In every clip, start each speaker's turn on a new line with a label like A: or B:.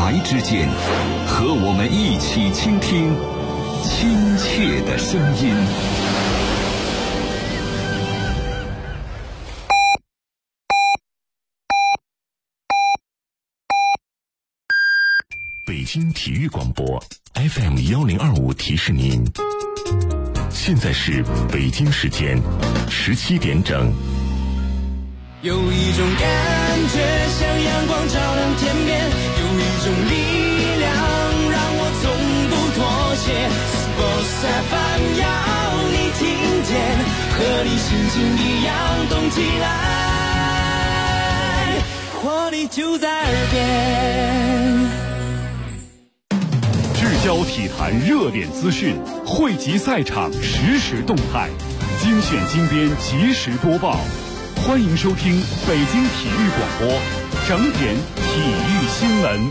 A: 霾之间，和我们一起倾听亲切的声音。
B: 北京体育广播 FM1025提示您，现在是北京时间17点整。
C: 有一种感觉像阳光照亮天边，有一种力量让我从不妥协。Sports FM 要你听见，和你心情一样动起来，活力就在耳边。
D: 聚焦体坛热点资讯，汇集赛场实时动态，精选精编及时播报。欢迎收听北京体育广播整点体育新闻。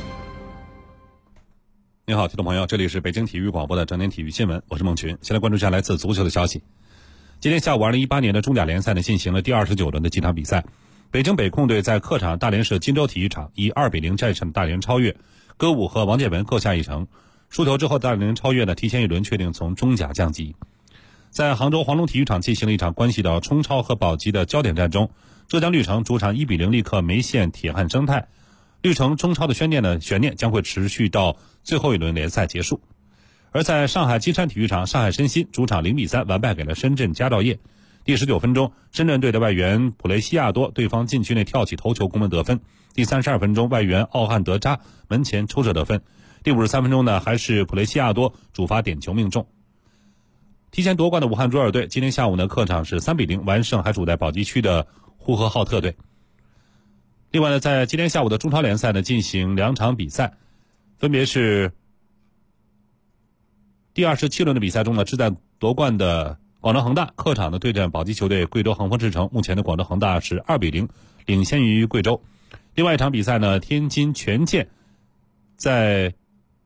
E: 你好，听众朋友，这里是北京体育广播的整点体育新闻，我是孟群。先来关注一下来自足球的消息。今天下午2018年的中甲联赛呢进行了第29轮的几场比赛。北京北控队在客场大连市金州体育场以2-0战胜大连超越，歌舞和王建文各下一城。输球之后，大连超越呢提前一轮确定从中甲降级。在杭州黄龙体育场进行了一场关系到冲超和保级的焦点战中，浙江绿城主场1-0力克梅县铁汉生态，绿城冲超的悬念将会持续到最后一轮联赛结束。而在上海金山体育场，上海申鑫主场0-3完败给了深圳佳兆业。第19分钟，深圳队的外援普雷西亚多对方禁区内跳起头球攻门得分。第32分钟，外援奥汉德扎门前抽射得分。第53分钟呢，还是普雷西亚多主罚点球命中。提前夺冠的武汉卓尔队今天下午呢客场是3-0完胜还处在保级区的呼和浩特队。另外呢，在今天下午的中超联赛呢进行2场比赛，分别是第27轮的比赛中呢，志在夺冠的广州恒大客场的对阵保级球队贵州恒丰智诚，目前的广州恒大是2-0领先于贵州。另外一场比赛呢，天津权健在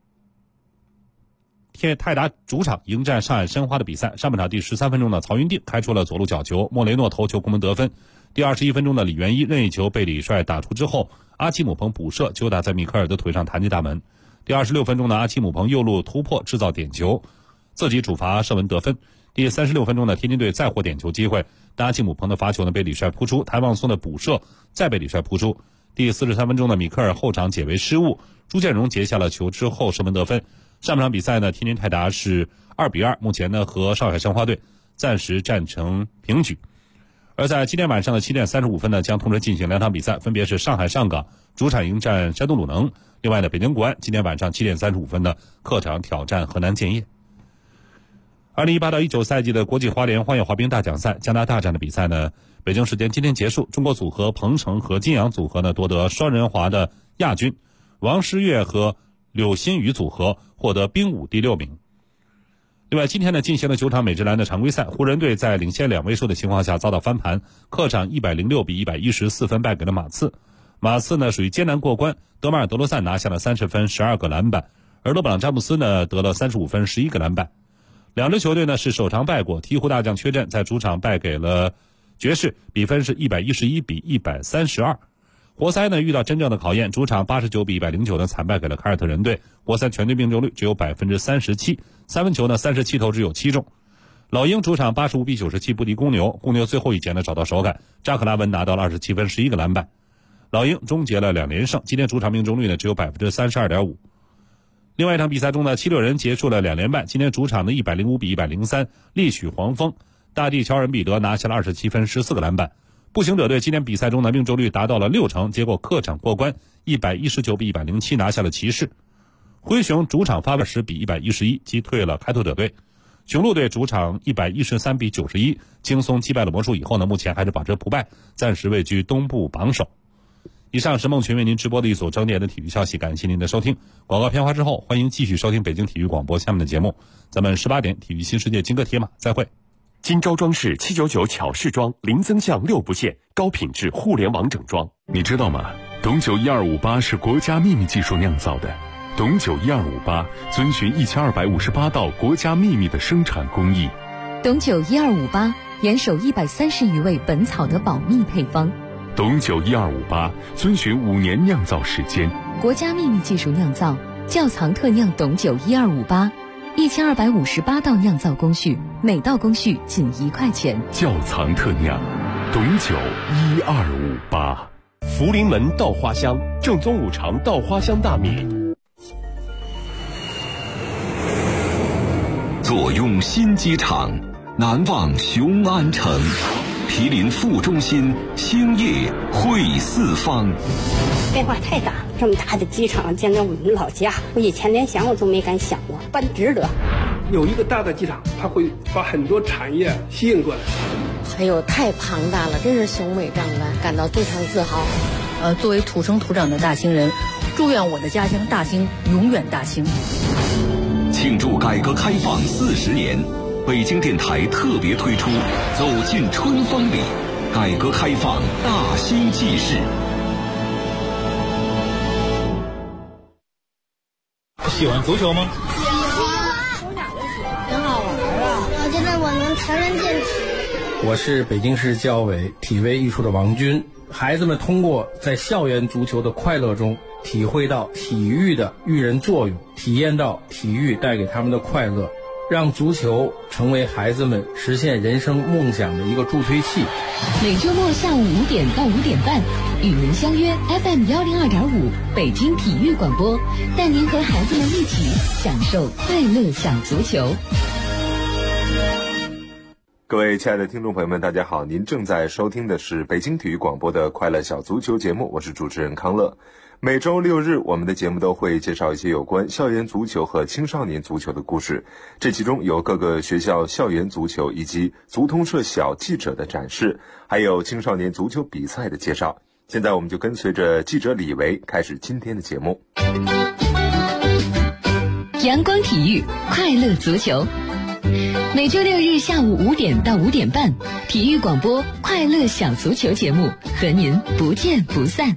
E: 泰达主场迎战上海申花的比赛，上半场第13分钟呢，曹云定开出了左路角球，莫雷诺头球攻门得分。第21分钟呢，李元一任意球被李帅打出之后，阿奇姆彭补射，球打在米克尔的腿上弹进大门。第26分钟呢，阿奇姆彭右路突破制造点球，自己主罚射门得分。第36分钟呢，天津队再获点球机会，但阿奇姆彭的罚球呢被李帅扑出，谭望松的补射再被李帅扑出。第43分钟呢，米克尔后场解围失误，朱建荣截下了球之后射门得分。上半场比赛呢，天津泰达是2-2，目前呢和上海申花队暂时战成平局。而在今天晚上的7点35分呢，将同时进行2场比赛，分别是上海上港主场迎战山东鲁能，另外呢，北京国安今天晚上7点35分呢客场挑战河南建业。2018到19赛季的国际花联花样滑冰大奖赛加拿大站的比赛呢，北京时间今天结束，中国组合彭程和金阳组合呢夺得双人滑的亚军，王诗玥和柳鑫宇组合获得冰舞第6名。另外，今天呢进行了9场美职篮的常规赛，湖人队在领先2位数的情况下遭到翻盘，客场106比114分败给了马刺。马刺呢属于艰难过关，德马尔德罗赞拿下了30分12个篮板，而勒布朗詹姆斯呢得了35分11个篮板。两支球队呢是首场败过，鹈鹕大将缺阵在主场败给了爵士，比分是111比132。活塞呢遇到真正的考验，主场89比109的惨败给了凯尔特人队，活塞全队命中率只有 37%， 三分球呢37投只有7中。老鹰主场85比97不敌公牛，公牛最后一节呢找到手感，扎克拉文拿到了27分11个篮板，老鹰终结了2连胜，今天主场命中率呢只有 32.5%。另外一场比赛中呢，76人结束了2连败，今天主场的105比103力取黄蜂，大帝乔尔恩比德拿下了27分14个篮板。步行者队今天比赛中的命中率达到了60%，结果客场过关，119比107拿下了骑士。灰熊主场发10比111击退了开拓者队。雄鹿队主场113比91轻松击败了魔术以后呢，目前还是保持不败，暂时位居东部榜首。以上是孟群为您直播的一组整点的体育消息，感谢您的收听。广告片花之后，欢迎继续收听北京体育广播下面的节目。咱们18点体育新世界金戈铁马再会。
B: 金招装饰799巧饰装，零增项6不限，高品质互联网整装。你知道吗？董酒1258是国家秘密技术酿造的。董酒1258遵循1258道国家秘密的生产工艺。
F: 董酒1258严守130余位本草的保密配方。
B: 董酒1258遵循5年酿造时间。
F: 国家秘密技术酿造，窖藏特酿董酒1258，1258道酿造工序，每道工序仅1块钱。
B: 窖藏特酿董酒1258。
G: 福临门稻花香，正宗五常稻花香大米。
A: 坐拥新机场，难忘雄安城。毗邻副中心，兴业汇四方。
H: 变化太大，这么大的机场建在我们老家，我以前连想我都没敢想过，办值得。
I: 有一个大的机场，它会把很多产业吸引过来。
J: 哎呦，太庞大了，真是雄伟壮观，感到非常自豪。
K: 作为土生土长的大兴人，祝愿我的家乡大兴永远大兴。
A: 庆祝改革开放40年，北京电台特别推出《走进春风里》，改革开放大兴纪事。
L: 喜欢足球吗？
M: 喜欢，很好玩啊！我觉得我能强身健体。
N: 我是北京市教委体卫艺术的王军。孩子们通过在校园足球的快乐中，体会到体育的育人作用，体验到体育带给他们的快乐，让足球成为孩子们实现人生梦想的一个助推器。
F: 每周末下午5点到5点半，与您相约 FM102.5北京体育广播，带您和孩子们一起享受快乐小足球。
O: 各位亲爱的听众朋友们，大家好，您正在收听的是北京体育广播的快乐小足球节目，我是主持人康乐。每周6日，我们的节目都会介绍一些有关校园足球和青少年足球的故事，这其中有各个学校校园足球以及足通社小记者的展示，还有青少年足球比赛的介绍。现在我们就跟随着记者李维开始今天的节目。
F: 阳光体育，快乐足球。每周6日下午5点到5点半，体育广播快乐小足球节目和您不见不散。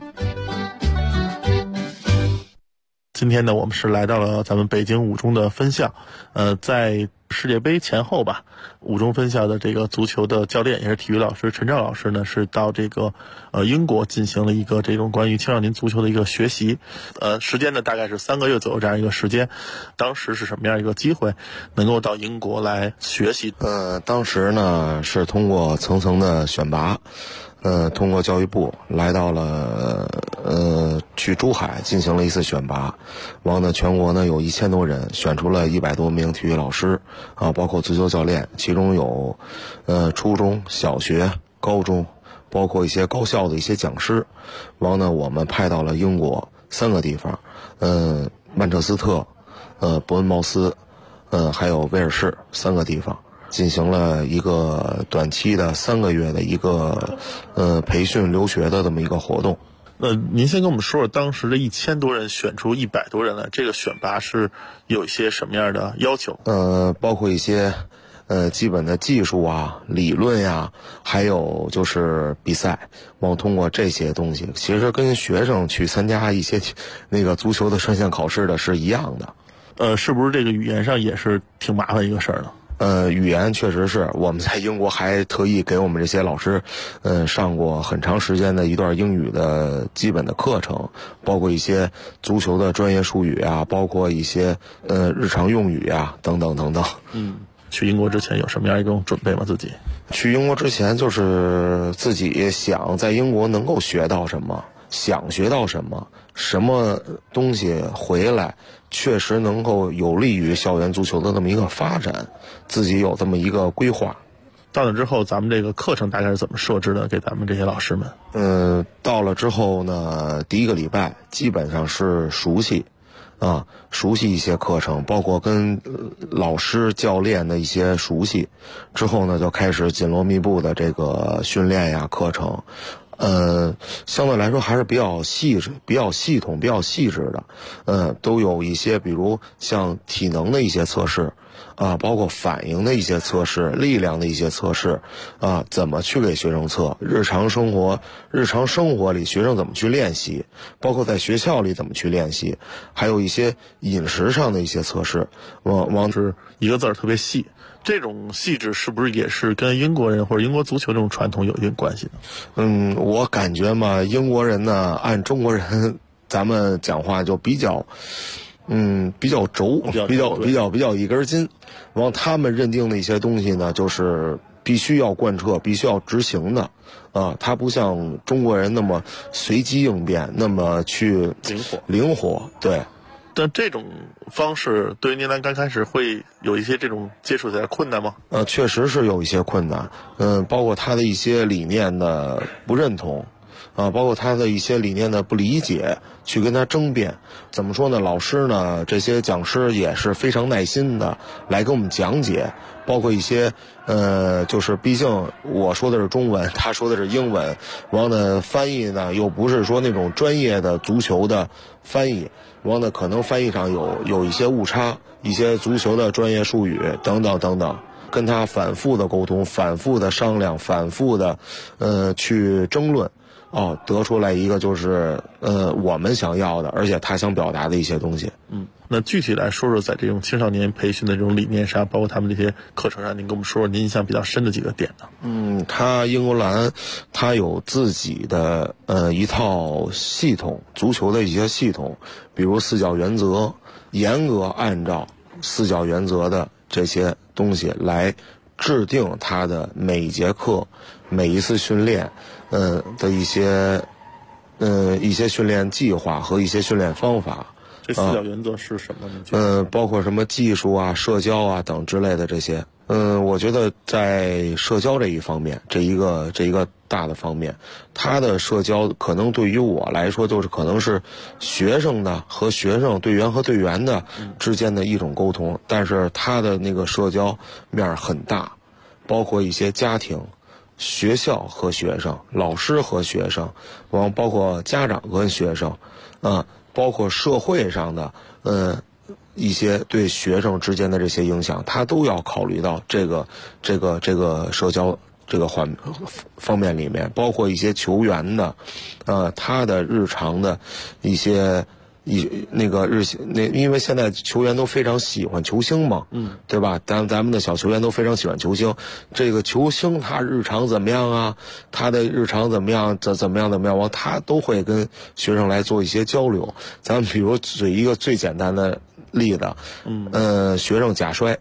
P: 今天呢，我们是来到了咱们北京五中的分校，在世界杯前后吧，五中分校的这个足球的教练也是体育老师陈照老师呢，是到这个英国进行了一个这种关于青少年足球的一个学习，时间呢大概是3个月左右这样一个时间。当时是什么样一个机会能够到英国来学习？
Q: 当时呢是通过层层的选拔，通过教育部来到了去珠海进行了一次选拔，然后呢全国呢有1000多人，选出了100多名体育老师啊，包括足球教练，其中有初中小学高中，包括一些高校的一些讲师。然后呢我们派到了英国3个地方，曼彻斯特，伯恩茅斯，还有威尔士3个地方，进行了一个短期的3个月的一个培训留学的这么一个活动。
P: 您先跟我们说说当时的1000多人选出100多人来，这个选拔是有一些什么样的要求？
Q: 包括一些基本的技术啊、理论呀，还有就是比赛，然后通过这些东西，其实跟学生去参加一些那个足球的专项考试的是一样的。
P: 是不是这个语言上也是挺麻烦一个事儿呢？
Q: 语言确实是，我们在英国还特意给我们这些老师，上过很长时间的一段英语的基本的课程，包括一些足球的专业术语啊，包括一些日常用语啊，等等等等。
P: 去英国之前有什么样一种准备吗？自己
Q: 去英国之前就是自己想在英国能够学到什么，想学到什么，什么东西回来确实能够有利于校园足球的这么一个发展，自己有这么一个规划。
P: 到了之后，咱们这个课程大概是怎么设置的？给咱们这些老师们？
Q: 到了之后呢，第1个礼拜基本上是熟悉一些课程，包括跟老师教练的一些熟悉，之后呢就开始紧锣密布的这个训练呀课程。相对来说还是比较细致、比较系统、比较细致的。都有一些比如像体能的一些测试啊，包括反应的一些测试、力量的一些测试啊，怎么去给学生测，日常生活里学生怎么去练习，包括在学校里怎么去练习，还有一些饮食上的一些测试。
P: 是一个字儿特别细。这种细致是不是也是跟英国人或者英国足球这种传统有一定关系呢？
Q: 我感觉嘛，英国人呢按中国人咱们讲话就比较轴，比较一根筋。往他们认定的一些东西呢，就是必须要贯彻，必须要执行的。它不像中国人那么随机应变，那么去灵活。对。
P: 但这种方式对于您来刚开始会有一些这种接触起来困难吗？
Q: 确实是有一些困难。包括他的一些理念的不认同。包括他的一些理念的不理解，去跟他争辩。怎么说呢？老师呢，这些讲师也是非常耐心的来给我们讲解，包括一些就是毕竟我说的是中文，他说的是英文，完了翻译呢又不是说那种专业的足球的翻译，完了可能翻译上有一些误差，一些足球的专业术语等等等等。跟他反复的沟通，反复的商量，反复的去争论。得出来一个就是我们想要的，而且他想表达的一些东西。
P: 那具体来说说，在这种青少年培训的这种理念上，包括他们这些课程上，您跟我们说说您印象比较深的几个点呢？
Q: 他英格兰他有自己的一套系统，足球的一些系统，比如4角原则，严格按照4角原则的这些东西来制定他的每一节课、每一次训练。的一些训练计划和一些训练方法。
P: 这4角原则是什么呢？
Q: 包括什么技术啊、社交啊等之类的这些。我觉得在社交这一方面，这一个大的方面，他的社交可能对于我来说，就是可能是学生的和学生、队员和队员的之间的一种沟通，但是他的那个社交面很大，包括一些家庭。学校和学生，老师和学生，包括家长跟学生，包括社会上的一些对学生之间的这些影响，他都要考虑到这个社交这个方面里面，包括一些球员的他的日常的一些。因为现在球员都非常喜欢球星嘛，对吧？咱们的小球员都非常喜欢球星。这个球星他日常怎么样啊？他的日常怎么样？怎么样？他都会跟学生来做一些交流。咱们比如举一个最简单的例子，学生假摔，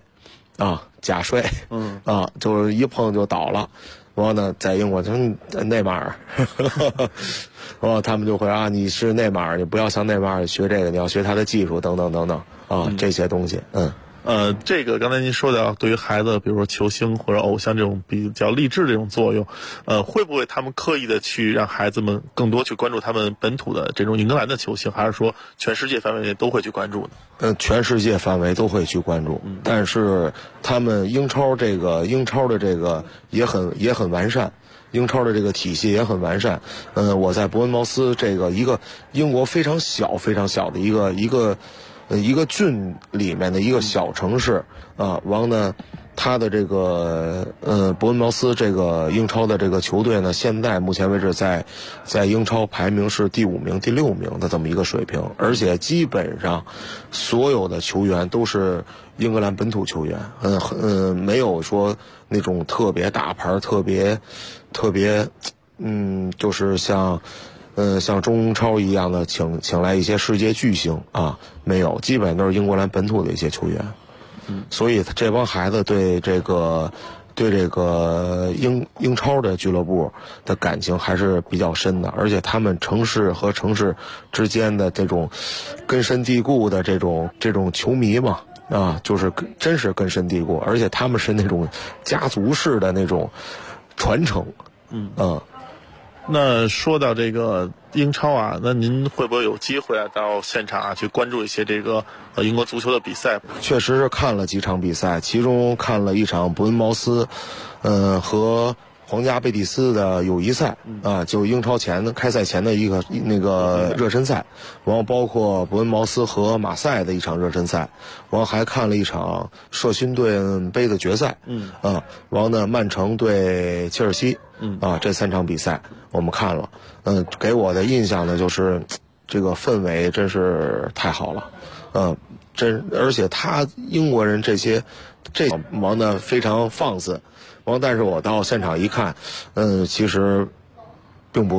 Q: 就是一碰就倒了。然后呢，在英国就是内马尔，然后他们就会你是内马尔，你不要向内马尔学这个，你要学他的技术等等等等这些东西。
P: 这个刚才您说的，对于孩子，比如说球星或者偶像这种比较励志的这种作用，会不会他们刻意的去让孩子们更多去关注他们本土的这种英格兰的球星，还是说全世界范围内都会去关注呢？
Q: 全世界范围都会去关注，但是他们英超的这个也很完善。英超的这个体系也很完善。我在伯恩茅斯这个一个英国非常小的一个郡里面的一个小城市完了他的这个伯恩茅斯这个英超的这个球队呢，现在目前为止在英超排名是第5名、第6名的这么一个水平，而且基本上所有的球员都是英格兰本土球员，没有说那种特别大牌、特别，就是像中超一样的请来一些世界巨星没有，基本都是英格兰本土的一些球员。所以这帮孩子对这个英超的俱乐部的感情还是比较深的，而且他们城市和城市之间的这种根深蒂固的这种球迷嘛就是真是根深蒂固，而且他们是那种家族式的那种传承。
P: 那说到这个英超那您会不会有机会到现场去关注一些这个英国足球的比赛？
Q: 确实是看了几场比赛，其中看了一场伯恩茅斯和皇家贝蒂斯的友谊赛就英超开赛前的一个那个热身赛，然后包括伯恩茅斯和马赛的一场热身赛，然后还看了一场社区盾杯的决赛，然后呢曼城对切尔西，这3场比赛我们看了，给我的印象呢就是这个氛围真是太好了，而且英国人这玩的非常放肆。但是我到现场一看，其实并不是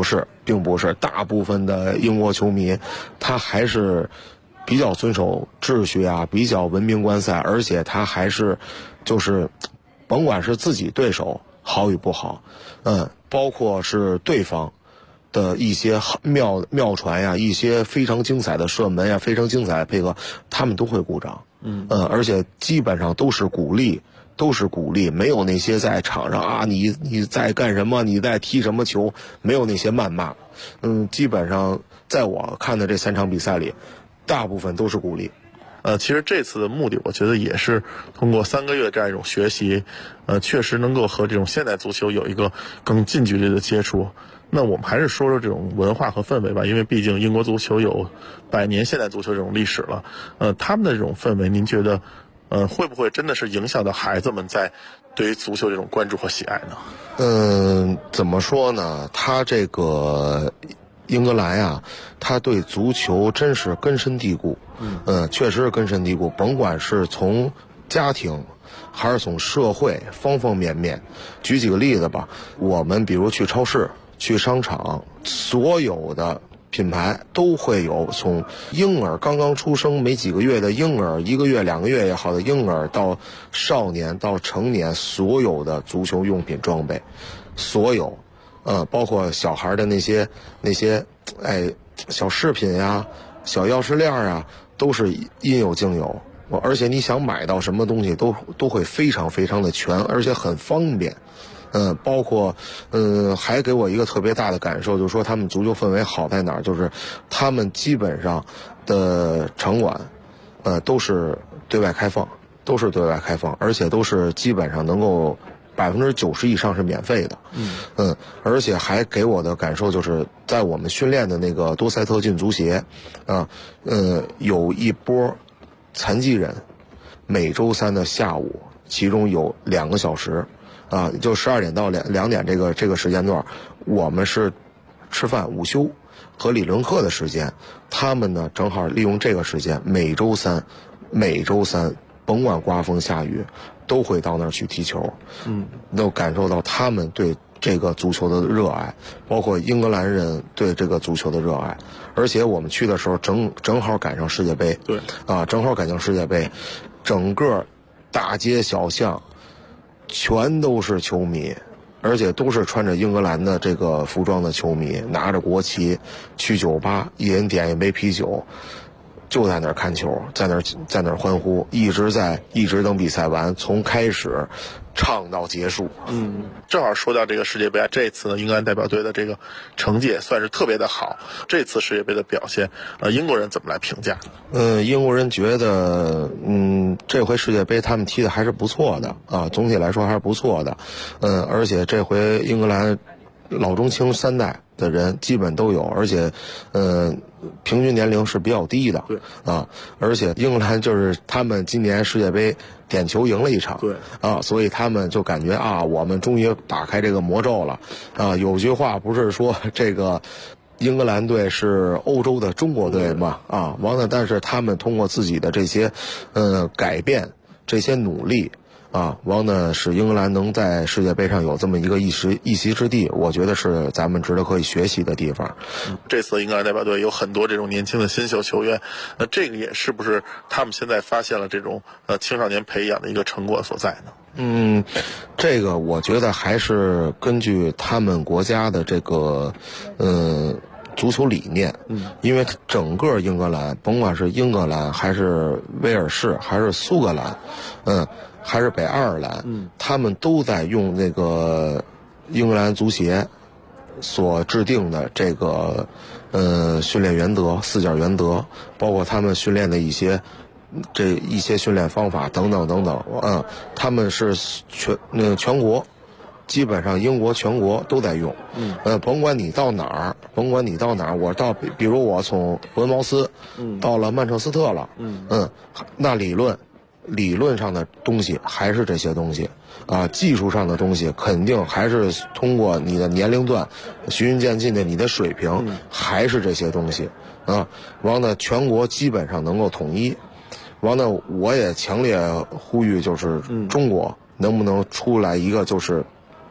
Q: 并不是，大部分的英国球迷他还是比较遵守秩序啊，比较文明观赛，而且他还是就是甭管是自己对手好与不好，包括是对方的一些妙传呀，一些非常精彩的射门呀，非常精彩的配合，他们都会鼓掌。而且基本上都是鼓励，没有那些在场上啊，你在干什么，你在踢什么球，没有那些谩骂。基本上在我看的这3场比赛里，大部分都是鼓励。
P: 其实这次的目的，我觉得也是通过3个月的这样一种学习，确实能够和这种现代足球有一个更近距离的接触。那我们还是说说这种文化和氛围吧，因为毕竟英国足球有100年现代足球这种历史了。他们的这种氛围，您觉得会不会真的是影响到孩子们在对于足球这种关注和喜爱
Q: 呢？怎么说呢？他这个英格兰呀，他对足球真是根深蒂固。确实是根深蒂固，甭管是从家庭还是从社会方方面面。举几个例子吧，我们比如去超市、去商场，所有的品牌都会有从婴儿刚刚出生没几个月的婴儿，1个月2个月也好的婴儿，到少年到成年，所有的足球用品装备，所有包括小孩的那些小饰品呀、小钥匙链啊，都是应有尽有。而且你想买到什么东西都会非常非常的全，而且很方便。包括还给我一个特别大的感受，就是说他们足球氛围好在哪儿，就是他们基本上的场馆都是对外开放，而且都是基本上能够90%以上是免费的。而且还给我的感受就是在我们训练的那个多塞特郡足协有一波残疾人，每周3的下午，其中有2个小时就12点到2点这个时间段，我们是吃饭、午休和理论课的时间，他们呢正好利用这个时间，每周三甭管刮风下雨都会到那儿去踢球。都感受到他们对这个足球的热爱，包括英格兰人对这个足球的热爱。而且我们去的时候正好赶上世界杯，整个大街小巷全都是球迷，而且都是穿着英格兰的这个服装的球迷，拿着国旗去酒吧，一人点一杯啤酒，就在那儿看球，在那儿欢呼，一直等比赛完，从开始唱到结束。
P: 正好说到这个世界杯，这次呢，英格兰代表队的这个成绩也算是特别的好。这次世界杯的表现，英国人怎么来评价？
Q: 英国人觉得，这回世界杯他们踢的还是不错的啊，总体来说还是不错的。而且这回英格兰老中青3代的人基本都有，而且平均年龄是比较低的。而且英格兰就是他们今年世界杯点球赢了1场，所以他们就感觉我们终于打开这个魔咒了。有句话不是说这个英格兰队是欧洲的中国队嘛？但是他们通过自己的这些改变，这些努力使英格兰能在世界杯上有这么一个一席之地，我觉得是咱们值得可以学习的地方。
P: 这次英格兰代表队有很多这种年轻的新秀球员，那这个也是不是他们现在发现了这种青少年培养的一个成果所在呢？
Q: 这个我觉得还是根据他们国家的这个足球理念。因为整个英格兰，甭管是英格兰还是威尔士还是苏格兰，还是北爱尔兰，他们都在用那个英格兰足协所制定的这个训练原则、4角原则，包括他们训练的一些训练方法等等等等。他们是全国，基本上英国全国都在用。甭管你到哪儿，我到比如我从伯恩茅斯到了曼彻斯特了，那理论上的东西还是这些东西技术上的东西肯定还是通过你的年龄段循序渐进的，你的水平还是这些东西全国基本上能够统一。我也强烈呼吁，就是中国能不能出来一个就是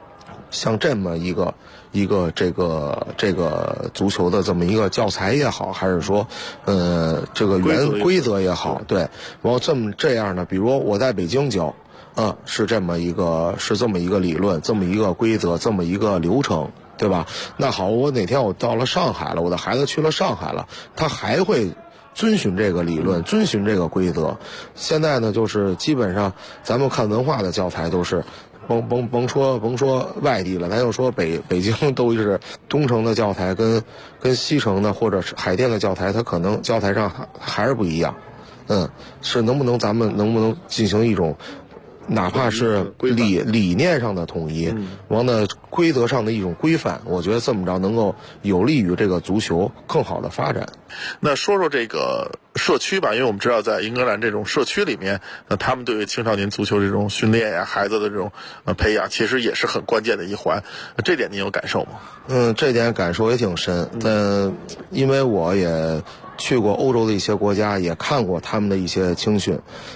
Q: 像这么一个这个足球的这么一个教材也好，还是说这个规则也好，对，然后这样呢，比如我在北京教，是这么一个理论，这么一个规则，这么一个流程，对吧？那好，我哪天我到了上海了，我的孩子去了上海了，他还会遵循这个理论，遵循这个规则。现在呢，就是基本上咱们看文化的教材都是甭说外地了，咱就说北京都是东城的教材跟西城的或者是海淀的教材，它可能教材上还是不一样。是咱们能不能进行一种哪怕是理念上的统一，完了规则上的一种规范，我觉得这么着能够有利于这个足球更好的发展。
P: 那说说这个社区吧，因为我们知道在英格兰这种社区里面，他们对于青少年足球这种训练呀、孩子的这种培养，其实也是很关键的一环。这点您有感受吗？
Q: 这点感受也挺深。因为我也去过欧洲的一些国家，也看过他们的一些青训。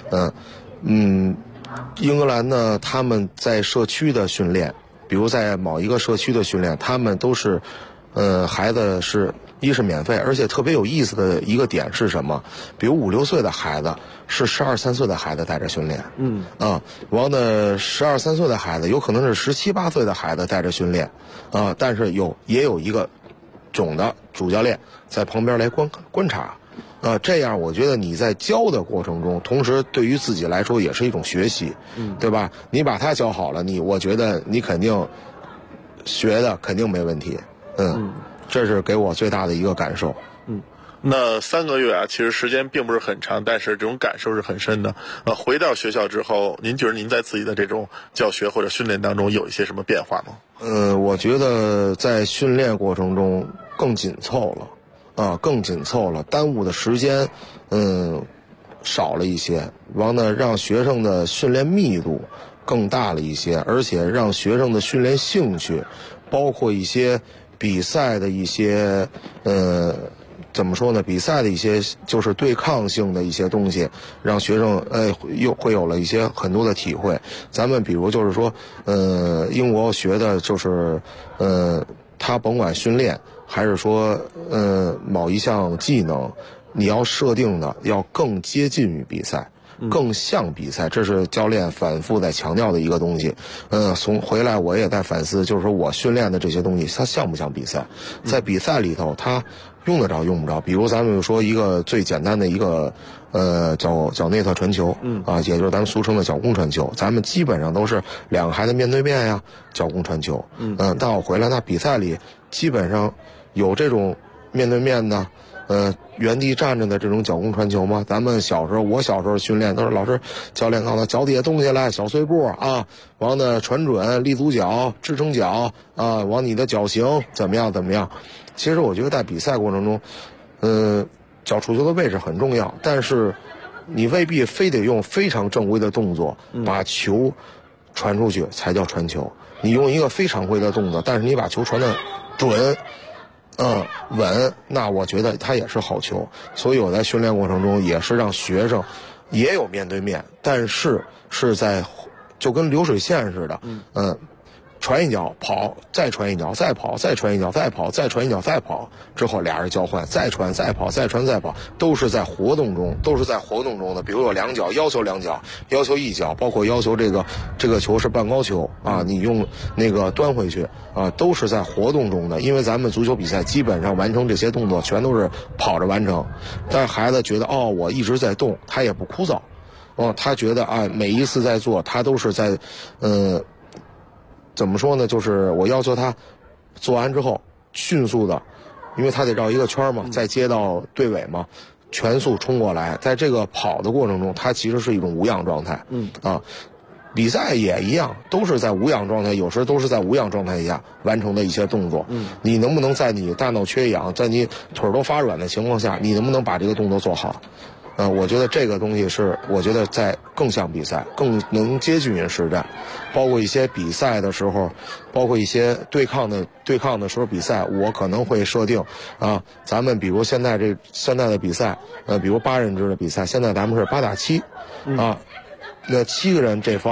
Q: 英格兰呢，他们在社区的训练，比如在某一个社区的训练，他们都是，孩子是免费，而且特别有意思的一个点是什么？比如5、6岁的孩子是12、13岁的孩子带着训练，然后呢，12、13岁的孩子有可能是17、18岁的孩子带着训练，但是也有一个总的主教练在旁边来观察。这样我觉得你在教的过程中，同时对于自己来说也是一种学习，对吧？你把他教好了，我觉得你肯定学的肯定没问题，这是给我最大的一个感受。
P: 那3个月啊，其实时间并不是很长，但是这种感受是很深的。回到学校之后，您觉得您在自己的这种教学或者训练当中有一些什么变化吗？
Q: 我觉得在训练过程中更紧凑了，耽误的时间少了一些，完了让学生的训练密度更大了一些，而且让学生的训练兴趣，包括一些比赛的一些怎么说呢？比赛的一些就是对抗性的一些东西，让学生又会有了一些很多的体会。咱们比如就是说，英国学的就是他甭管训练还是说某一项技能，你要设定的要更接近于比赛，更像比赛，这是教练反复在强调的一个东西。从回来我也在反思，就是说我训练的这些东西它像不像比赛，在比赛里头它用得着用不着。比如咱们说一个最简单的一个脚内侧传球，也就是咱们俗称的脚弓传球，咱们基本上都是2个孩子面对面呀，脚弓传球。但我回来那比赛里基本上有这种面对面的原地站着的这种脚弓传球吗？我小时候训练都是老师教练告诉脚底下动起来，小碎步啊，往的传准，立足脚，支撑脚啊，往你的脚型怎么样。其实我觉得在比赛过程中，脚触球的位置很重要，但是你未必非得用非常正规的动作把球传出去才叫传球。你用一个非常规的动作，但是你把球传得准，稳，那我觉得它也是好球。所以我在训练过程中也是让学生也有面对面，但是是在就跟流水线似的，传一脚跑，再传一脚再跑，再传一脚再跑，再传一脚再跑，之后俩人交换，再传再跑，再传再跑，都是在活动中的。比如有2脚，要求2脚，要求1脚，包括要求这个球是半高球啊，你用那个端回去啊，都是在活动中的。因为咱们足球比赛基本上完成这些动作全都是跑着完成，但是孩子觉得我一直在动，他也不枯燥，他觉得每一次在做他都是在怎么说呢？就是我要求他做完之后迅速的，因为他得绕一个圈嘛，再接到队尾嘛，全速冲过来。在这个跑的过程中，它其实是一种无氧状态。比赛也一样，都是在无氧状态，有时都是在无氧状态下完成的一些动作。你能不能在你大脑缺氧，在你腿都发软的情况下，你能不能把这个动作做好？我觉得这个东西是，我觉得在更像比赛，更能接近于实战。包括一些比赛的时候，包括一些对抗的时候比赛，我可能会设定咱们比如现在的比赛，比如8人制的比赛，现在咱们是8打7，那7个人这方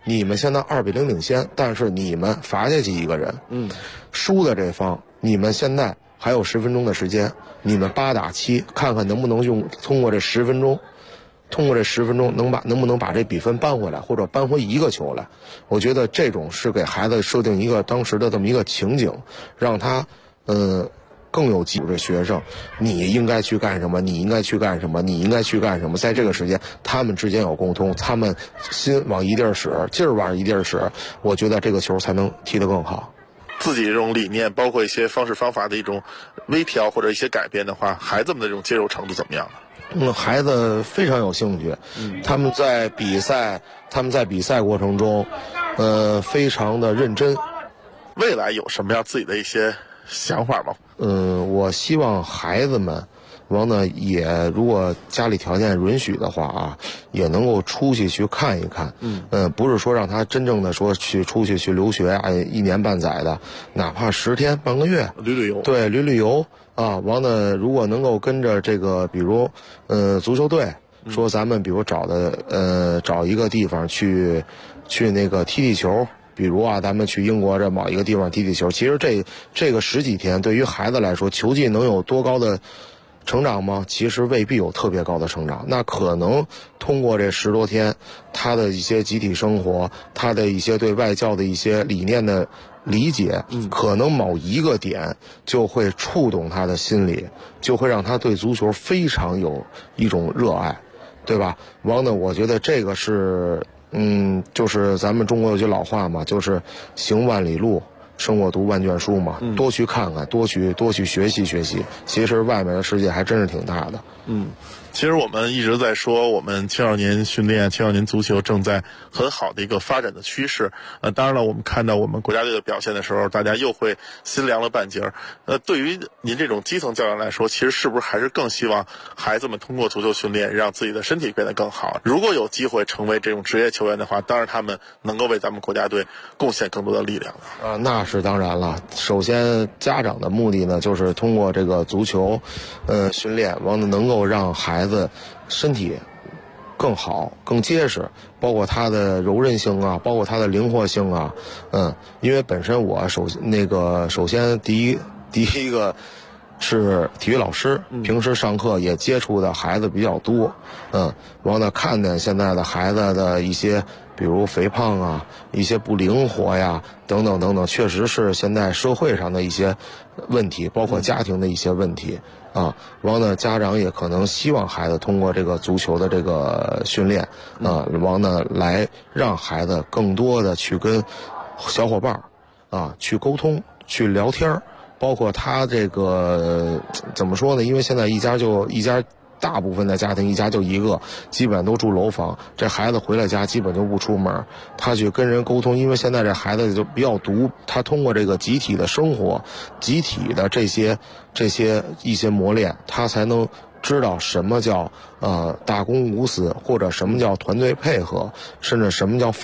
Q: 你们现在2比0领先，但是你们罚下去一个人，输的这方，你们现在还有10分钟的时间，你们8打7，看看能不能通过这10分钟能不能把这比分扳回来，或者扳回一个球来。我觉得这种是给孩子设定一个当时的这么一个情景，让他更有记住这学生，你应该去干什么，你应该去干什么，你应该去干什么。在这个时间，他们之间有沟通，他们心往一地儿使，劲儿往一地儿使，我觉得这个球才能踢得更好。
P: 自己这种理念，包括一些方式方法的一种微调或者一些改变的话，孩子们的这种接受程度怎么样呢？
Q: 孩子非常有兴趣，他们在比赛过程中，非常的认真。
P: 未来有什么样自己的一些想法吗？
Q: 我希望孩子们，也如果家里条件允许的话啊，也能够出去去看一看。不是说让他真正的说出去去留学啊，1年半载的，哪怕10天半个月，
P: 旅游。
Q: 对，旅游啊。如果能够跟着这个，比如足球队，说咱们比如找一个地方去那个踢球。比如啊，咱们去英国这某一个地方踢球，其实这个10几天对于孩子来说，球技能有多高的成长吗？其实未必有特别高的成长。那可能通过这10多天，他的一些集体生活，他的一些对外教的一些理念的理解，可能某一个点就会触动他的心理，就会让他对足球非常有一种热爱，对吧？我觉得这个是。就是咱们中国有句老话嘛，就是行万里路，胜过读万卷书嘛。多去看看，多去学习学习。其实外面的世界还真是挺大的。
P: 其实我们一直在说，我们青少年训练、青少年足球正在很好的一个发展的趋势。当然了，我们看到我们国家队的表现的时候，大家又会心凉了半截儿。对于您这种基层教练来说，其实是不是还是更希望孩子们通过足球训练，让自己的身体变得更好？如果有机会成为这种职业球员的话，当然他们能够为咱们国家队贡献更多的力量了。
Q: 那是当然了。首先，家长的目的呢，就是通过这个足球，训练，能够让孩子身体更好、更结实，包括他的柔韧性啊，包括他的灵活性啊。因为本身我首先第一个是体育老师，平时上课也接触的孩子比较多。看见现在的孩子的一些，比如肥胖啊，一些不灵活呀，等等等等，确实是现在社会上的一些问题，包括家庭的一些问题。家长也可能希望孩子通过这个足球的这个训练，来让孩子更多的去跟小伙伴去沟通、去聊天，包括他这个怎么说呢？因为现在一家大部分的家庭一家就一个，基本都住楼房，这孩子回了家基本就不出门，他去跟人沟通。因为现在这孩子就比较独，他通过这个集体的生活，集体的这些一些磨练，他才能知道什么叫大公无私，或者什么叫团队配合，甚至什么叫